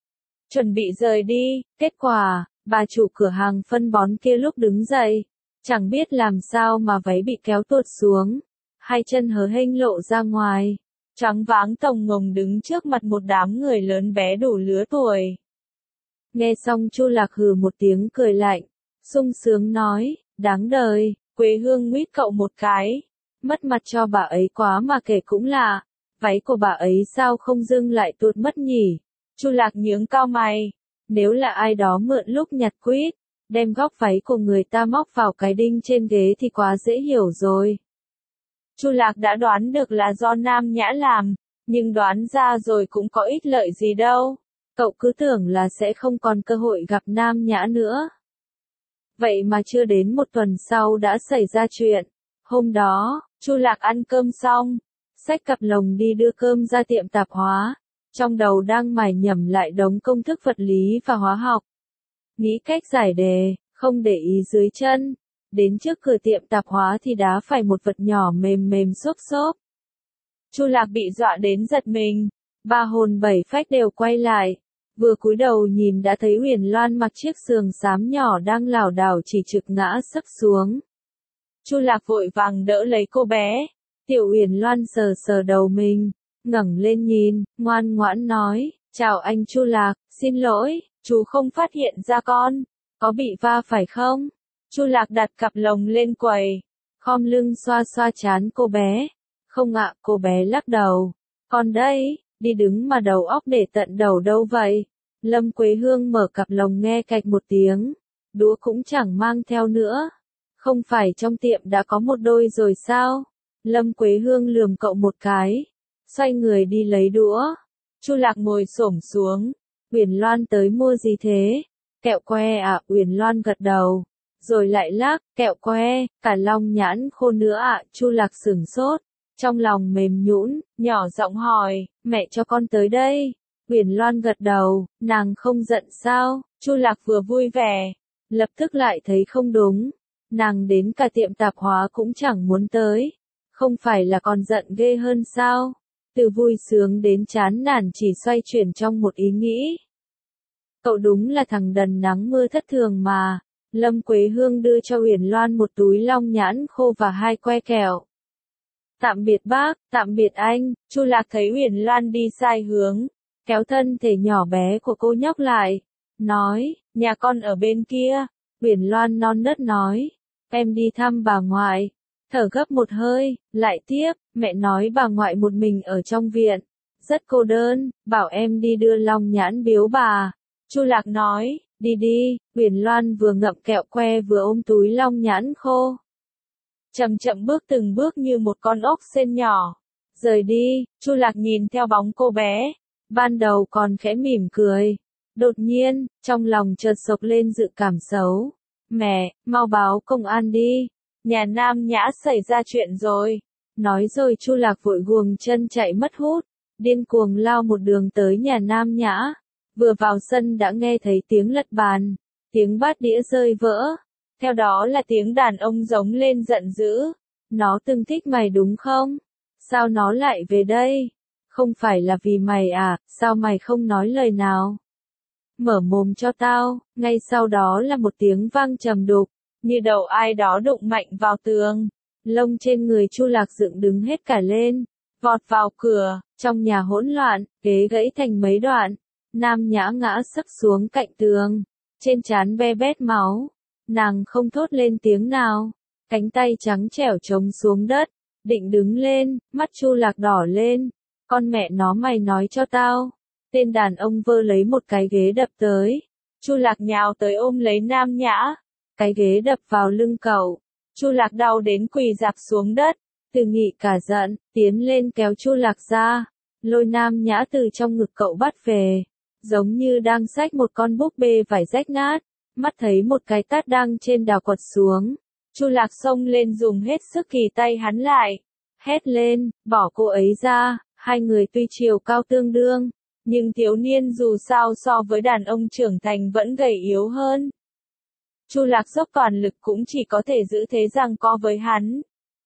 Chuẩn bị rời đi, kết quả, bà chủ cửa hàng phân bón kia lúc đứng dậy. Chẳng biết làm sao mà váy bị kéo tuột xuống. Hai chân hớ hênh lộ ra ngoài. Choáng váng tồng ngồng đứng trước mặt một đám người lớn bé đủ lứa tuổi. Nghe xong Chu Lạc hừ một tiếng cười lạnh. Sung sướng nói, Đáng đời, Quế Hương nguyết cậu một cái. Mất mặt cho bà ấy quá mà kể cũng lạ. Váy của bà ấy sao không dưng lại tuột mất nhỉ? Chu Lạc nhướng cao mày. Nếu là ai đó mượn lúc nhặt quýt, đem góc váy của người ta móc vào cái đinh trên ghế thì quá dễ hiểu rồi. Chu Lạc đã đoán được là do Nam Nhã làm, nhưng đoán ra rồi cũng có ích lợi gì đâu. Cậu cứ tưởng là sẽ không còn cơ hội gặp Nam Nhã nữa. Vậy mà chưa đến một tuần sau đã xảy ra chuyện. Hôm đó, Chu Lạc ăn cơm xong, xách cặp lồng đi đưa cơm ra tiệm tạp hóa, trong đầu đang mải nhẩm lại đống công thức vật lý và hóa học. Nghĩ cách giải đề, không để ý dưới chân. Đến trước cửa tiệm tạp hóa thì đá phải một vật nhỏ mềm mềm xốp xốp. Chu Lạc bị dọa đến giật mình, ba hồn bảy phách đều quay lại. Vừa cúi đầu nhìn đã thấy Huyền Loan mặc chiếc sườn xám nhỏ đang lảo đảo chỉ trực ngã sấp xuống. Chu Lạc vội vàng đỡ lấy cô bé. Tiểu Huyền Loan sờ sờ đầu mình, ngẩng lên nhìn, ngoan ngoãn nói, chào anh Chu Lạc, xin lỗi, chú không phát hiện ra con, có bị va phải không? Chu Lạc đặt cặp lồng lên quầy, khom lưng xoa xoa trán cô bé. Không ạ, cô bé lắc đầu. Con đây, đi đứng mà đầu óc để tận đầu đâu vậy? Lâm Quế Hương mở cặp lồng nghe cạch một tiếng, đũa cũng chẳng mang theo nữa. Không phải trong tiệm đã có một đôi rồi sao? Lâm Quế Hương lườm cậu một cái, xoay người đi lấy đũa. Chu Lạc ngồi xổm xuống. Uyển Loan tới mua gì thế? Kẹo que à? Uyển Loan gật đầu, rồi lại lắc, kẹo que, cả long nhãn khô nữa ạ. Chu Lạc sửng sốt, trong lòng mềm nhũn, nhỏ giọng hỏi, mẹ cho con tới đây. Uyển Loan gật đầu, nàng không giận sao? Chu Lạc vừa vui vẻ, lập tức lại thấy không đúng. Nàng đến cả tiệm tạp hóa cũng chẳng muốn tới. Không phải là còn giận ghê hơn sao? Từ vui sướng đến chán nản chỉ xoay chuyển trong một ý nghĩ. Cậu đúng là thằng đần nắng mưa thất thường mà. Lâm Quế Hương đưa cho Uyển Loan một túi long nhãn khô và 2 que kẹo. Tạm biệt bác, tạm biệt anh. Chu Lạc thấy Uyển Loan đi sai hướng, kéo thân thể nhỏ bé của cô nhóc lại, nói, nhà con ở bên kia. Uyển Loan non nớt nói, em đi thăm bà ngoại. Thở gấp một hơi, lại tiếp, mẹ nói bà ngoại một mình ở trong viện, rất cô đơn, bảo em đi đưa long nhãn biếu bà. Chu Lạc nói, đi đi. Uyển Loan vừa ngậm kẹo que vừa ôm túi long nhãn khô. Chậm chậm bước từng bước như một con ốc sên nhỏ. Rời đi. Chu Lạc nhìn theo bóng cô bé. Ban đầu còn khẽ mỉm cười. Đột nhiên, trong lòng chợt sộc lên dự cảm xấu. Mẹ, mau báo công an đi. Nhà Nam Nhã xảy ra chuyện rồi. Nói rồi Chu Lạc vội guồng chân chạy mất hút. Điên cuồng lao một đường tới nhà Nam Nhã. Vừa vào sân đã nghe thấy tiếng lật bàn, tiếng bát đĩa rơi vỡ. Theo đó là tiếng đàn ông giống lên giận dữ. Nó từng thích mày đúng không? Sao nó lại về đây? Không phải là vì mày à, sao mày không nói lời nào? Mở mồm cho tao. Ngay sau đó là một tiếng vang trầm đục, như đầu ai đó đụng mạnh vào tường. Lông trên người Chu Lạc dựng đứng hết cả lên, vọt vào cửa, trong nhà hỗn loạn, ghế gãy thành mấy đoạn. Nam Nhã ngã sấp xuống cạnh tường, trên trán be bét máu. Nàng không thốt lên tiếng nào, cánh tay trắng trẻo trống xuống đất, định đứng lên, mắt Chu Lạc đỏ lên. Con mẹ nó mày nói cho tao. Tên đàn ông vơ lấy một cái ghế đập tới. Chu Lạc nhào tới ôm lấy Nam Nhã. Cái ghế đập vào lưng cậu. Chu Lạc đau đến quỳ rạp xuống đất. Từ Nghị cả giận, tiến lên kéo Chu Lạc ra, lôi Nam Nhã từ trong ngực cậu bắt về, giống như đang xách một con búp bê vải rách nát. Mắt thấy một cái tát đang trên đào quật xuống, Chu Lạc xông lên dùng hết sức kỳ tay hắn lại, hét lên, bỏ cô ấy ra. Hai người tuy chiều cao tương đương, nhưng thiếu niên dù sao so với đàn ông trưởng thành vẫn gầy yếu hơn. Chu Lạc dốc toàn lực cũng chỉ có thể giữ thế giằng co với hắn.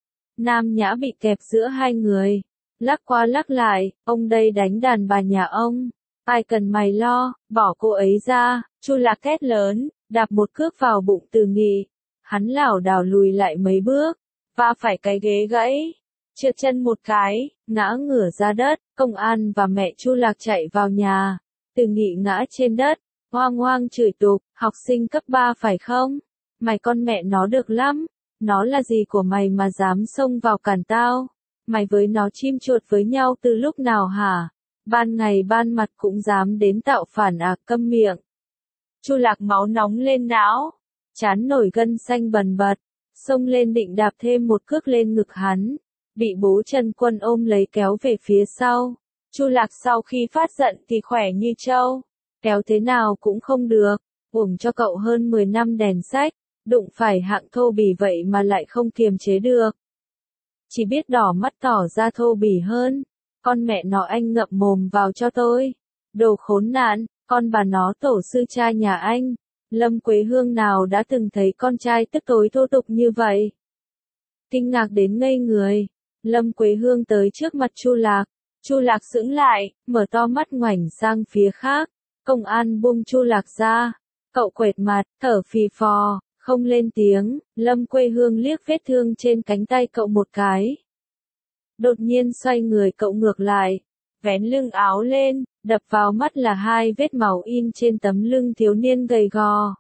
Nam Nhã bị kẹp giữa hai người, lắc qua lắc lại, ông đây đánh đàn bà nhà ông, ai cần mày lo, bỏ cô ấy ra. Chu Lạc thét lớn, đạp một cước vào bụng Từ Nghị. Hắn lảo đảo lùi lại mấy bước, va phải cái ghế gãy, trượt chân một cái, ngã ngửa ra đất. Công an và mẹ Chu Lạc chạy vào nhà. Từ Nghị ngã trên đất, hoang hoang chửi tục, học sinh cấp 3 phải không? Mày con mẹ nó được lắm, nó là gì của mày mà dám xông vào cản tao? Mày với nó chim chuột với nhau từ lúc nào hả? Ban ngày ban mặt cũng dám đến tạo phản à, câm miệng. Chu Lạc máu nóng lên não, trán nổi gân xanh bần bật, xông lên định đạp thêm một cước lên ngực hắn, bị bố Trần Quân ôm lấy kéo về phía sau. Chu Lạc sau khi phát giận thì khỏe như trâu, kéo thế nào cũng không được, uổng cho cậu hơn 10 năm đèn sách, đụng phải hạng thô bỉ vậy mà lại không kiềm chế được. Chỉ biết đỏ mắt tỏ ra thô bỉ hơn, con mẹ nó anh ngậm mồm vào cho tôi. Đồ khốn nạn, con bà nó tổ sư cha nhà anh. Lâm Quế Hương nào đã từng thấy con trai tức tối thô tục như vậy? Kinh ngạc đến ngây người, Lâm Quế Hương tới trước mặt Chu Lạc. Chu Lạc sững lại, mở to mắt ngoảnh sang phía khác. Công an buông Chu Lạc ra. Cậu quệt mặt, thở phì phò, không lên tiếng. Lâm Quế Hương liếc vết thương trên cánh tay cậu một cái. Đột nhiên xoay người cậu ngược lại, vén lưng áo lên, đập vào mắt là 2 vết máu in trên tấm lưng thiếu niên gầy gò.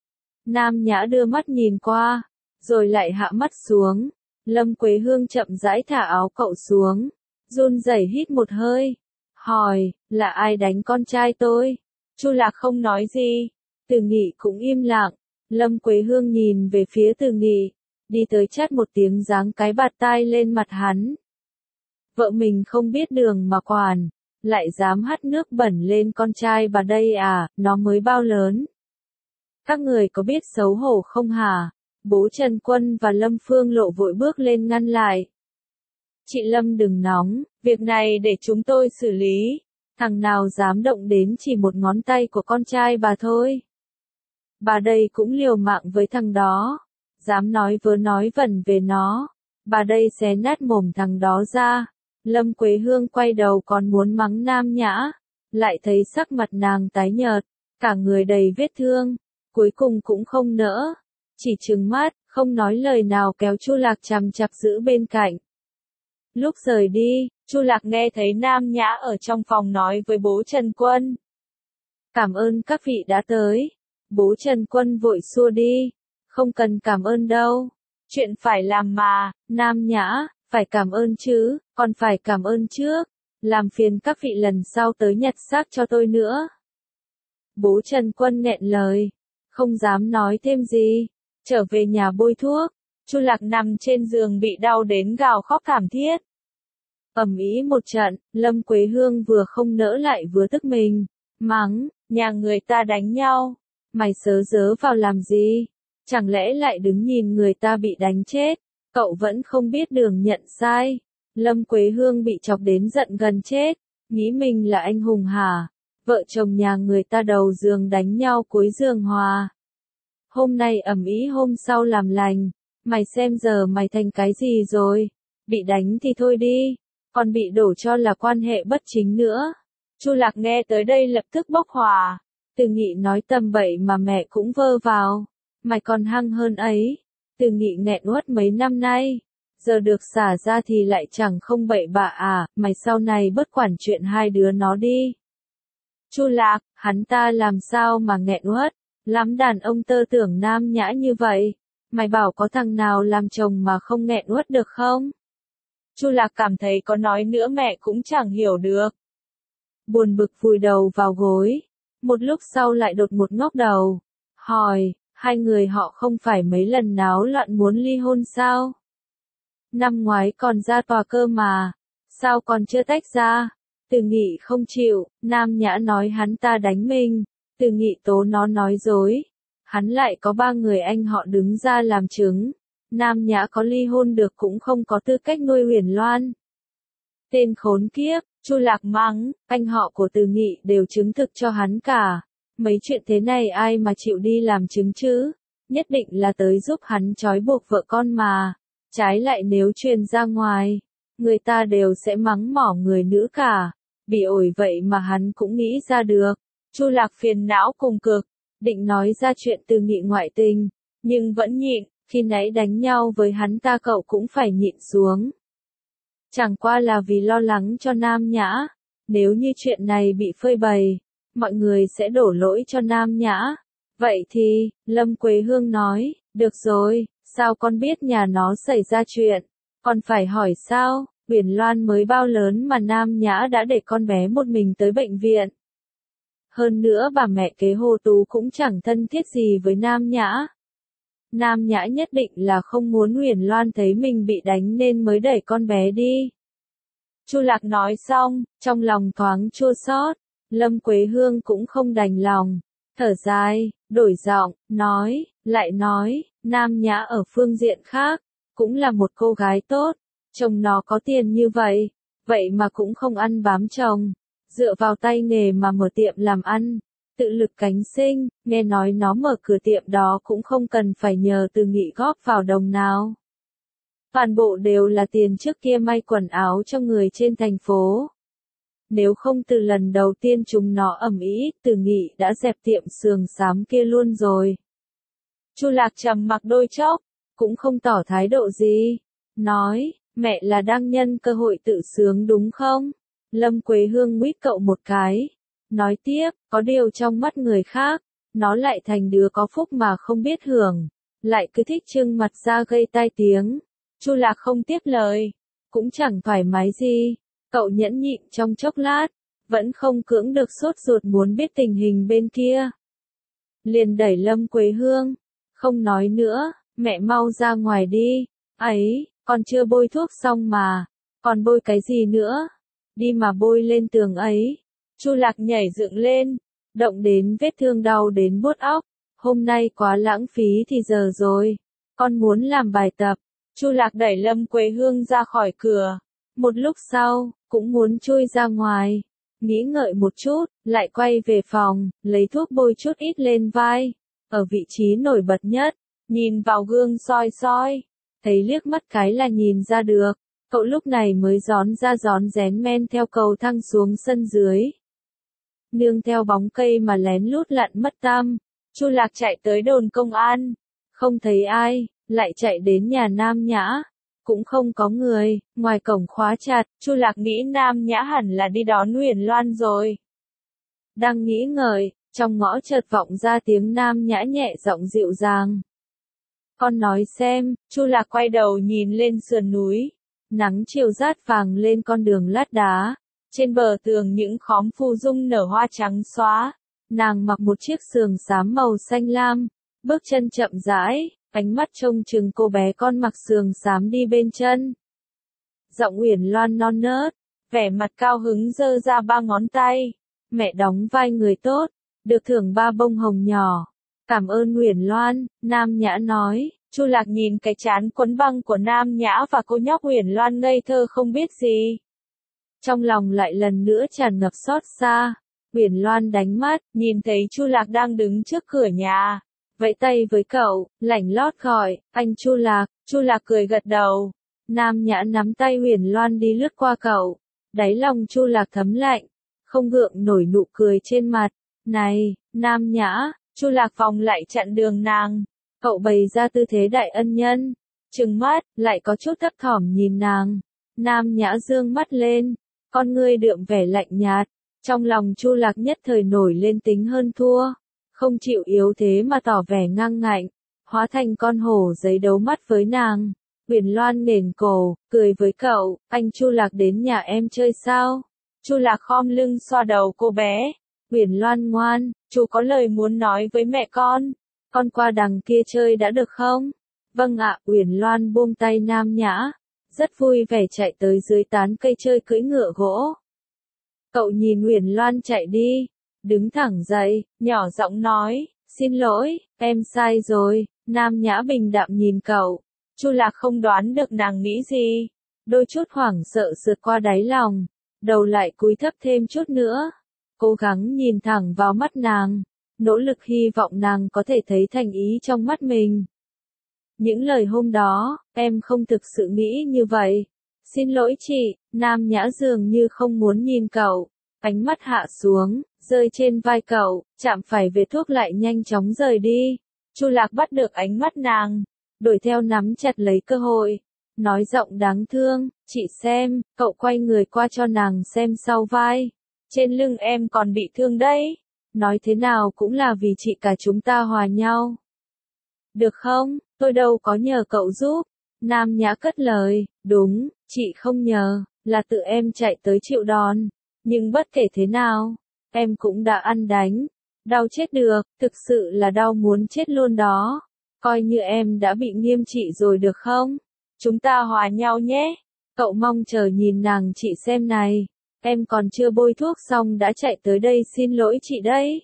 Nam Nhã đưa mắt nhìn qua, rồi lại hạ mắt xuống. Lâm Quế Hương chậm rãi thả áo cậu xuống, run rẩy hít một hơi, hỏi, là ai đánh con trai tôi? Chu Lạc không nói gì, Từ Nghị cũng im lặng. Lâm Quế Hương nhìn về phía Từ Nghị, đi tới chát một tiếng giáng cái bạt tai lên mặt hắn. Vợ mình không biết đường mà quản, lại dám hắt nước bẩn lên con trai bà đây à, nó mới bao lớn. Các người có biết xấu hổ không hả? Bố Trần Quân và Lâm Phương Lộ vội bước lên ngăn lại. Chị Lâm đừng nóng, việc này để chúng tôi xử lý. Thằng nào dám động đến chỉ một ngón tay của con trai bà thôi. Bà đây cũng liều mạng với thằng đó. Dám nói vớ nói vẩn về nó. Bà đây xé nát mồm thằng đó ra. Lâm Quế Hương quay đầu còn muốn mắng Nam Nhã. Lại thấy sắc mặt nàng tái nhợt. Cả người đầy vết thương. Cuối cùng cũng không nỡ. Chỉ trừng mắt, không nói lời nào kéo Chu Lạc chằm chặp giữ bên cạnh. Lúc rời đi, Chu Lạc nghe thấy Nam Nhã ở trong phòng nói với bố Trần Quân. Cảm ơn các vị đã tới. Bố Trần Quân vội xua đi. Không cần cảm ơn đâu. Chuyện phải làm mà, Nam Nhã, phải cảm ơn chứ, còn phải cảm ơn trước. Làm phiền các vị lần sau tới nhặt xác cho tôi nữa. Bố Trần Quân nghẹn lời, không dám nói thêm gì. Trở về nhà bôi thuốc, Chu Lạc nằm trên giường bị đau đến gào khóc thảm thiết. Ầm ĩ một trận, Lâm Quế Hương vừa không nỡ lại vừa tức mình, mắng, nhà người ta đánh nhau, mày sớ dớ vào làm gì? Chẳng lẽ lại đứng nhìn người ta bị đánh chết? Cậu vẫn không biết đường nhận sai. Lâm Quế Hương bị chọc đến giận gần chết, nghĩ mình là anh hùng hả? Vợ chồng nhà người ta đầu giường đánh nhau cuối giường hòa. Hôm nay ầm ĩ hôm sau làm lành, mày xem giờ mày thành cái gì rồi? Bị đánh thì thôi đi, còn bị đổ cho là quan hệ bất chính nữa. Chu Lạc nghe tới đây lập tức bốc hỏa. Từ Nghị nói tầm bậy mà mẹ cũng vơ vào. Mày còn hăng hơn ấy. Từ Nghị nghẹn uất mấy năm nay. Giờ được xả ra thì lại chẳng không bậy bạ à, mày sau này bớt quản chuyện hai đứa nó đi. Chu Lạc, hắn ta làm sao mà nghẹn uất? Lắm đàn ông tơ tưởng Nam Nhã như vậy. Mày bảo có thằng nào làm chồng mà không nghẹn uất được không? Chu Lạc cảm thấy có nói nữa mẹ cũng chẳng hiểu được. Buồn bực vùi đầu vào gối. Một lúc sau lại đột một ngóc đầu. Hỏi, hai người họ không phải mấy lần náo loạn muốn ly hôn sao? Năm ngoái còn ra tòa cơ mà. Sao còn chưa tách ra? Từ Nghị không chịu, Nam Nhã nói hắn ta đánh mình. Từ Nghị tố nó nói dối. Hắn lại có 3 người anh họ đứng ra làm chứng. Nam Nhã có ly hôn được cũng không có tư cách nuôi Huyền Loan. Tên khốn kiếp, Chu Lạc mắng, anh họ của Từ Nghị đều chứng thực cho hắn cả. Mấy chuyện thế này ai mà chịu đi làm chứng chứ? Nhất định là tới giúp hắn trói buộc vợ con mà. Trái lại nếu truyền ra ngoài, người ta đều sẽ mắng mỏ người nữ cả. Bị ổi vậy mà hắn cũng nghĩ ra được. Chu Lạc phiền não cùng cực, định nói ra chuyện Từ Nghị ngoại tình, nhưng vẫn nhịn, khi nãy đánh nhau với hắn ta cậu cũng phải nhịn xuống. Chẳng qua là vì lo lắng cho Nam Nhã, nếu như chuyện này bị phơi bày, mọi người sẽ đổ lỗi cho Nam Nhã. Vậy thì, Lâm Quế Hương nói, được rồi, sao con biết nhà nó xảy ra chuyện? Còn phải hỏi sao, Uyển Loan mới bao lớn mà Nam Nhã đã để con bé một mình tới bệnh viện. Hơn nữa bà mẹ kế Hồ Tú cũng chẳng thân thiết gì với Nam Nhã. Nam Nhã nhất định là không muốn Uyển Loan thấy mình bị đánh nên mới đẩy con bé đi. Chu Lạc nói xong, trong lòng thoáng chua xót, Lâm Quế Hương cũng không đành lòng, thở dài, đổi giọng, lại nói, Nam Nhã ở phương diện khác, cũng là một cô gái tốt, chồng nó có tiền như vậy, vậy mà cũng không ăn bám chồng, dựa vào tay nghề mà mở tiệm làm ăn, tự lực cánh sinh, nghe nói nó mở cửa tiệm đó cũng không cần phải nhờ Từ Nghị góp vào đồng nào. Toàn bộ đều là tiền trước kia may quần áo cho người trên thành phố. Nếu không từ lần đầu tiên chúng nó ầm ĩ, Từ Nghị đã dẹp tiệm sườn xám kia luôn rồi. Chu Lạc trầm mặc đôi chốc, cũng không tỏ thái độ gì, nói, mẹ là đang nhân cơ hội tự sướng đúng không? Lâm Quế Hương nguyết cậu một cái, nói tiếp, có điều trong mắt người khác, nó lại thành đứa có phúc mà không biết hưởng, lại cứ thích trưng mặt ra gây tai tiếng. Chu Lạc không tiếp lời, cũng chẳng thoải mái gì, cậu nhẫn nhịn trong chốc lát, vẫn không cưỡng được sốt ruột muốn biết tình hình bên kia. Liền đẩy Lâm Quế Hương, không nói nữa, mẹ mau ra ngoài đi, ấy, con chưa bôi thuốc xong mà, còn bôi cái gì nữa, đi mà bôi lên tường ấy. Chu Lạc nhảy dựng lên, động đến vết thương đau đến buốt óc, hôm nay quá lãng phí thì giờ rồi, con muốn làm bài tập. Chu Lạc đẩy Lâm Quế Hương ra khỏi cửa, một lúc sau, cũng muốn chui ra ngoài, nghĩ ngợi một chút, lại quay về phòng, lấy thuốc bôi chút ít lên vai, ở vị trí nổi bật nhất, nhìn vào gương soi soi, thấy liếc mắt cái là nhìn ra được, cậu lúc này mới rón ra rón rén men theo cầu thang xuống sân dưới. Nương theo bóng cây mà lén lút lặn mất tăm, Chu Lạc chạy tới đồn công an, không thấy ai, lại chạy đến nhà Nam Nhã, cũng không có người, ngoài cổng khóa chặt, Chu Lạc nghĩ Nam Nhã hẳn là đi đón Uyển Loan rồi. Đang nghĩ ngợi, trong ngõ chợt vọng ra tiếng Nam Nhã nhẹ giọng dịu dàng. Con nói xem, Chu Lạc quay đầu nhìn lên sườn núi, nắng chiều rát vàng lên con đường lát đá, trên bờ tường những khóm phu dung nở hoa trắng xóa, nàng mặc một chiếc sườn xám màu xanh lam, bước chân chậm rãi, ánh mắt trông chừng cô bé con mặc sườn xám đi bên chân. Giọng Uyển Loan non nớt, vẻ mặt cao hứng giơ ra 3 ngón tay, mẹ đóng vai người tốt, được thưởng 3 bông hồng nhỏ. Cảm ơn Uyển Loan, Nam Nhã nói. Chu Lạc nhìn cái trán quấn băng của Nam Nhã và cô nhóc Uyển Loan ngây thơ không biết gì. Trong lòng lại lần nữa tràn ngập xót xa. Uyển Loan đánh mắt, nhìn thấy Chu Lạc đang đứng trước cửa nhà, vẫy tay với cậu, lảnh lót gọi, anh Chu Lạc. Chu Lạc cười gật đầu. Nam Nhã nắm tay Uyển Loan đi lướt qua cậu. Đáy lòng Chu Lạc thấm lạnh, không gượng nổi nụ cười trên mặt. Này, Nam Nhã, Chu Lạc vòng lại chặn đường nàng. Cậu bày ra tư thế đại ân nhân, trừng mắt, lại có chút thấp thỏm nhìn nàng. Nam Nhã dương mắt lên, con ngươi đượm vẻ lạnh nhạt, trong lòng Chu Lạc nhất thời nổi lên tính hơn thua, không chịu yếu thế mà tỏ vẻ ngang ngạnh, hóa thành con hổ giấy đấu mắt với nàng. Uyển Loan nền cổ, cười với cậu, anh Chu Lạc đến nhà em chơi sao? Chu Lạc khom lưng xoa đầu cô bé. Uyển Loan ngoan, chú có lời muốn nói với mẹ con qua đằng kia chơi đã được không? Vâng ạ, Uyển Loan buông tay Nam Nhã, rất vui vẻ chạy tới dưới tán cây chơi cưỡi ngựa gỗ. Cậu nhìn Uyển Loan chạy đi, đứng thẳng dậy, nhỏ giọng nói, xin lỗi, em sai rồi. Nam Nhã bình đạm nhìn cậu, Chu Lạc không đoán được nàng nghĩ gì, đôi chút hoảng sợ sượt qua đáy lòng, đầu lại cúi thấp thêm chút nữa, cố gắng nhìn thẳng vào mắt nàng, nỗ lực hy vọng nàng có thể thấy thành ý trong mắt mình. Những lời hôm đó, em không thực sự nghĩ như vậy. Xin lỗi chị. Nam Nhã dường như không muốn nhìn cậu, ánh mắt hạ xuống, rơi trên vai cậu, chạm phải vệt thuốc lại nhanh chóng rời đi. Chu Lạc bắt được ánh mắt nàng, đuổi theo nắm chặt lấy cơ hội, nói giọng đáng thương, chị xem, cậu quay người qua cho nàng xem sau vai. Trên lưng em còn bị thương đấy. nói thế nào cũng là vì chị cả chúng ta hòa nhau. Được không, tôi đâu có nhờ cậu giúp. Nam Nhã cất lời, đúng, chị không nhờ, là tự em chạy tới chịu đòn. Nhưng bất kể thế nào, em cũng đã ăn đánh. Đau chết được, thực sự là đau muốn chết luôn đó. Coi như em đã bị nghiêm trị rồi được không? Chúng ta hòa nhau nhé. Cậu mong chờ nhìn nàng chị xem này. Em còn chưa bôi thuốc xong đã chạy tới đây xin lỗi chị đấy.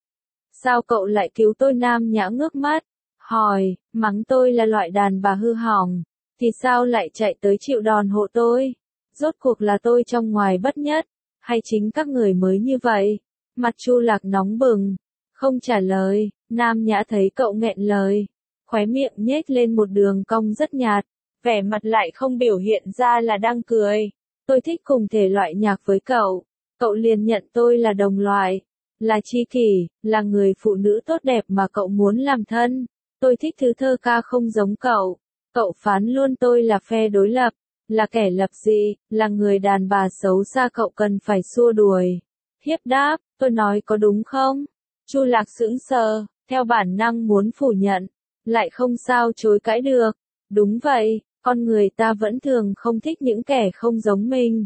Sao cậu lại cứu tôi? Nam Nhã ngước mắt, hỏi, mắng tôi là loại đàn bà hư hỏng, thì sao lại chạy tới chịu đòn hộ tôi? Rốt cuộc là tôi trong ngoài bất nhất, hay chính các người mới như vậy? Mặt Chu Lạc nóng bừng, không trả lời. Nam Nhã thấy cậu nghẹn lời, khóe miệng nhếch lên một đường cong rất nhạt, vẻ mặt lại không biểu hiện ra là đang cười. Tôi thích cùng thể loại nhạc với cậu, cậu liền nhận tôi là đồng loại, là tri kỷ, là người phụ nữ tốt đẹp mà cậu muốn làm thân. Tôi thích thứ thơ ca không giống cậu. Cậu phán luôn tôi là phe đối lập, là kẻ lập dị, là người đàn bà xấu xa cậu cần phải xua đuổi. Hiếp đáp, tôi nói có đúng không? Chu Lạc sững sờ, theo bản năng muốn phủ nhận, lại không sao chối cãi được. Đúng vậy, con người ta vẫn thường không thích những kẻ không giống mình.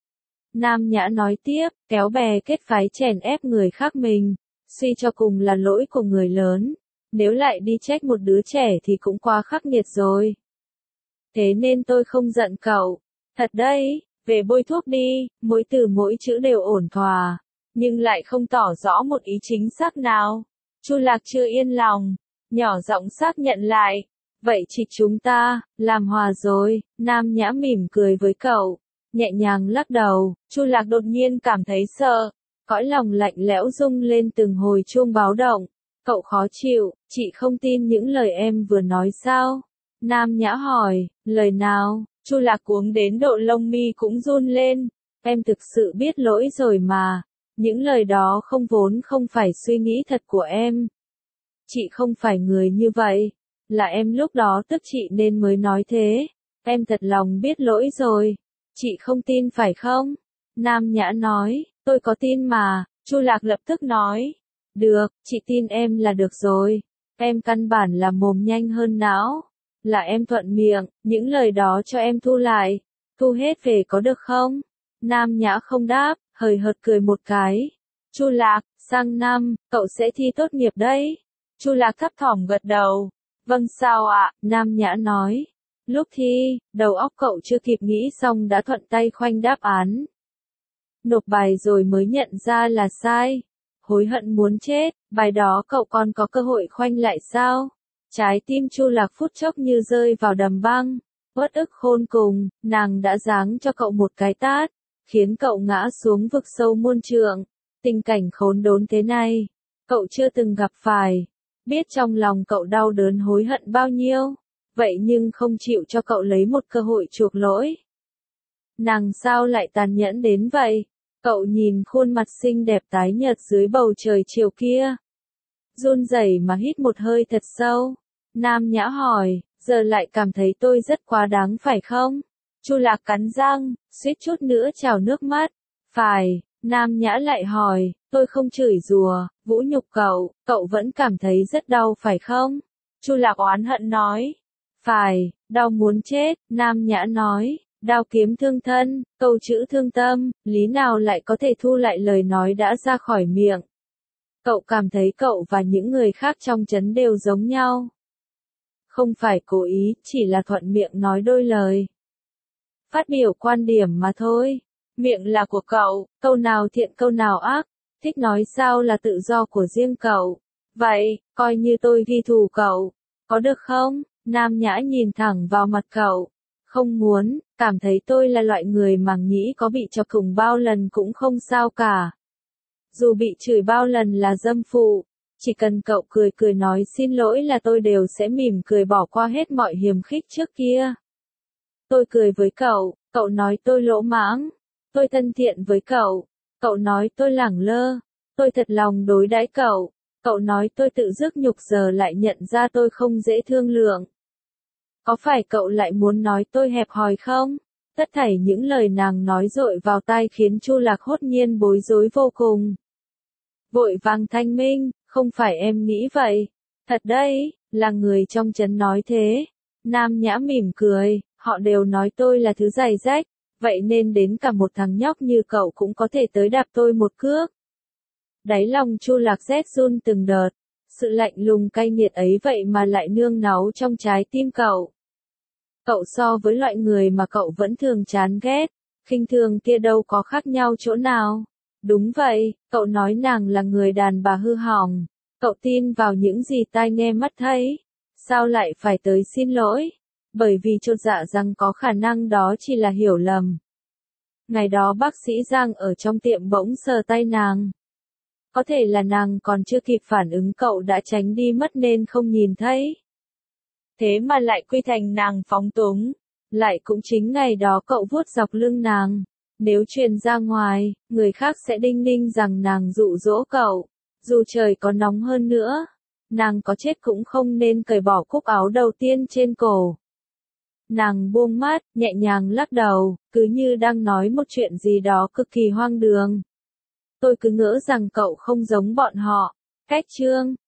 Nam Nhã nói tiếp, kéo bè kết phái chèn ép người khác mình, suy cho cùng là lỗi của người lớn. Nếu lại đi trách một đứa trẻ thì cũng quá khắc nghiệt rồi. Thế nên tôi không giận cậu. Thật đấy, về bôi thuốc đi, mỗi từ mỗi chữ đều ổn thỏa, nhưng lại không tỏ rõ một ý chính xác nào. Chu Lạc chưa yên lòng, nhỏ giọng xác nhận lại. Vậy chị chúng ta, làm hòa rồi. Nam Nhã mỉm cười với cậu, nhẹ nhàng lắc đầu. Chu Lạc đột nhiên cảm thấy sợ, cõi lòng lạnh lẽo rung lên từng hồi chuông báo động. Cậu khó chịu, chị không tin những lời em vừa nói sao? Nam Nhã hỏi, lời nào? Chu Lạc cuống đến độ lông mi cũng run lên. Em thực sự biết lỗi rồi mà. Những lời đó vốn không phải suy nghĩ thật của em. Chị không phải người như vậy. Là em lúc đó tức chị nên mới nói thế. Em thật lòng biết lỗi rồi. Chị không tin phải không? Nam Nhã nói, tôi có tin mà. Chu Lạc lập tức nói, được, chị tin em là được rồi. Em căn bản là mồm nhanh hơn não. Là em thuận miệng, những lời đó cho em thu lại. Thu hết về có được không? Nam Nhã không đáp, hời hợt cười một cái. Chu Lạc, sang năm, cậu sẽ thi tốt nghiệp đấy. Chu Lạc thấp thỏm gật đầu. Vâng sao ạ? Nam Nhã nói. Lúc thi, đầu óc cậu chưa kịp nghĩ xong đã thuận tay khoanh đáp án. Nộp bài rồi mới nhận ra là sai. Hối hận muốn chết, bài đó cậu còn có cơ hội khoanh lại sao? Trái tim Chu Lạc phút chốc như rơi vào đầm băng. Uất ức khôn cùng, nàng đã giáng cho cậu một cái tát, khiến cậu ngã xuống vực sâu muôn trượng. Tình cảnh khốn đốn thế này, cậu chưa từng gặp phải. Biết trong lòng cậu đau đớn hối hận bao nhiêu, vậy nhưng không chịu cho cậu lấy một cơ hội chuộc lỗi. Nàng sao lại tàn nhẫn đến vậy? Cậu nhìn khuôn mặt xinh đẹp tái nhợt dưới bầu trời chiều kia, run rẩy mà hít một hơi thật sâu. Nam Nhã hỏi, giờ lại cảm thấy tôi rất quá đáng phải không? Chu Lạc cắn răng, suýt chút nữa trào nước mắt. Phải. Nam Nhã lại hỏi, tôi không chửi rủa, vũ nhục cậu, cậu vẫn cảm thấy rất đau phải không? Chu Lạc oán hận nói. Phải, đau muốn chết. Nam Nhã nói, đao kiếm thương thân, câu chữ thương tâm, lý nào lại có thể thu lại lời nói đã ra khỏi miệng. Cậu cảm thấy cậu và những người khác trong trấn đều giống nhau. Không phải cố ý, chỉ là thuận miệng nói đôi lời. Phát biểu quan điểm mà thôi. Miệng là của cậu, câu nào thiện câu nào ác, thích nói sao là tự do của riêng cậu. Vậy, coi như tôi ghi thù cậu, có được không? Nam Nhã nhìn thẳng vào mặt cậu. Không muốn, cảm thấy tôi là loại người màng nhĩ có bị chọc thủng bao lần cũng không sao cả. Dù bị chửi bao lần là dâm phụ, chỉ cần cậu cười cười nói xin lỗi là tôi đều sẽ mỉm cười bỏ qua hết mọi hiềm khích trước kia. Tôi cười với cậu, cậu nói tôi lỗ mãng. Tôi thân thiện với cậu, cậu nói tôi lẳng lơ. Tôi thật lòng đối đãi cậu, cậu nói tôi tự dứt nhục giờ lại nhận ra tôi không dễ thương lượng. Có phải cậu lại muốn nói tôi hẹp hòi không? Tất thảy những lời nàng nói dội vào tai khiến Chu Lạc hốt nhiên bối rối vô cùng. vội vàng thanh minh, không phải em nghĩ vậy. Thật đấy, là người trong trấn nói thế. Nam Nhã mỉm cười, họ đều nói tôi là thứ giày rách, vậy nên đến cả một thằng nhóc như cậu cũng có thể tới đạp tôi một cước. Đáy lòng Chu Lạc rét run từng đợt, sự lạnh lùng cay nghiệt ấy vậy mà lại nương náu trong trái tim cậu. Cậu so với loại người mà cậu vẫn thường chán ghét, khinh thường kia đâu có khác nhau chỗ nào. Đúng vậy, cậu nói nàng là người đàn bà hư hỏng, cậu tin vào những gì tai nghe mắt thấy. Sao lại phải tới xin lỗi? Bởi vì chột dạ rằng có khả năng đó chỉ là hiểu lầm. Ngày đó bác sĩ Giang ở trong tiệm bỗng sờ tay nàng. Có thể là nàng còn chưa kịp phản ứng cậu đã tránh đi mất nên không nhìn thấy. Thế mà lại quy thành nàng phóng túng. Lại cũng chính ngày đó cậu vuốt dọc lưng nàng. Nếu truyền ra ngoài, người khác sẽ đinh ninh rằng nàng dụ dỗ cậu. Dù trời có nóng hơn nữa, nàng có chết cũng không nên cởi bỏ cúc áo đầu tiên trên cổ. Nàng buông mắt, nhẹ nhàng lắc đầu, cứ như đang nói một chuyện gì đó cực kỳ hoang đường. Tôi cứ ngỡ rằng cậu không giống bọn họ. Cách chương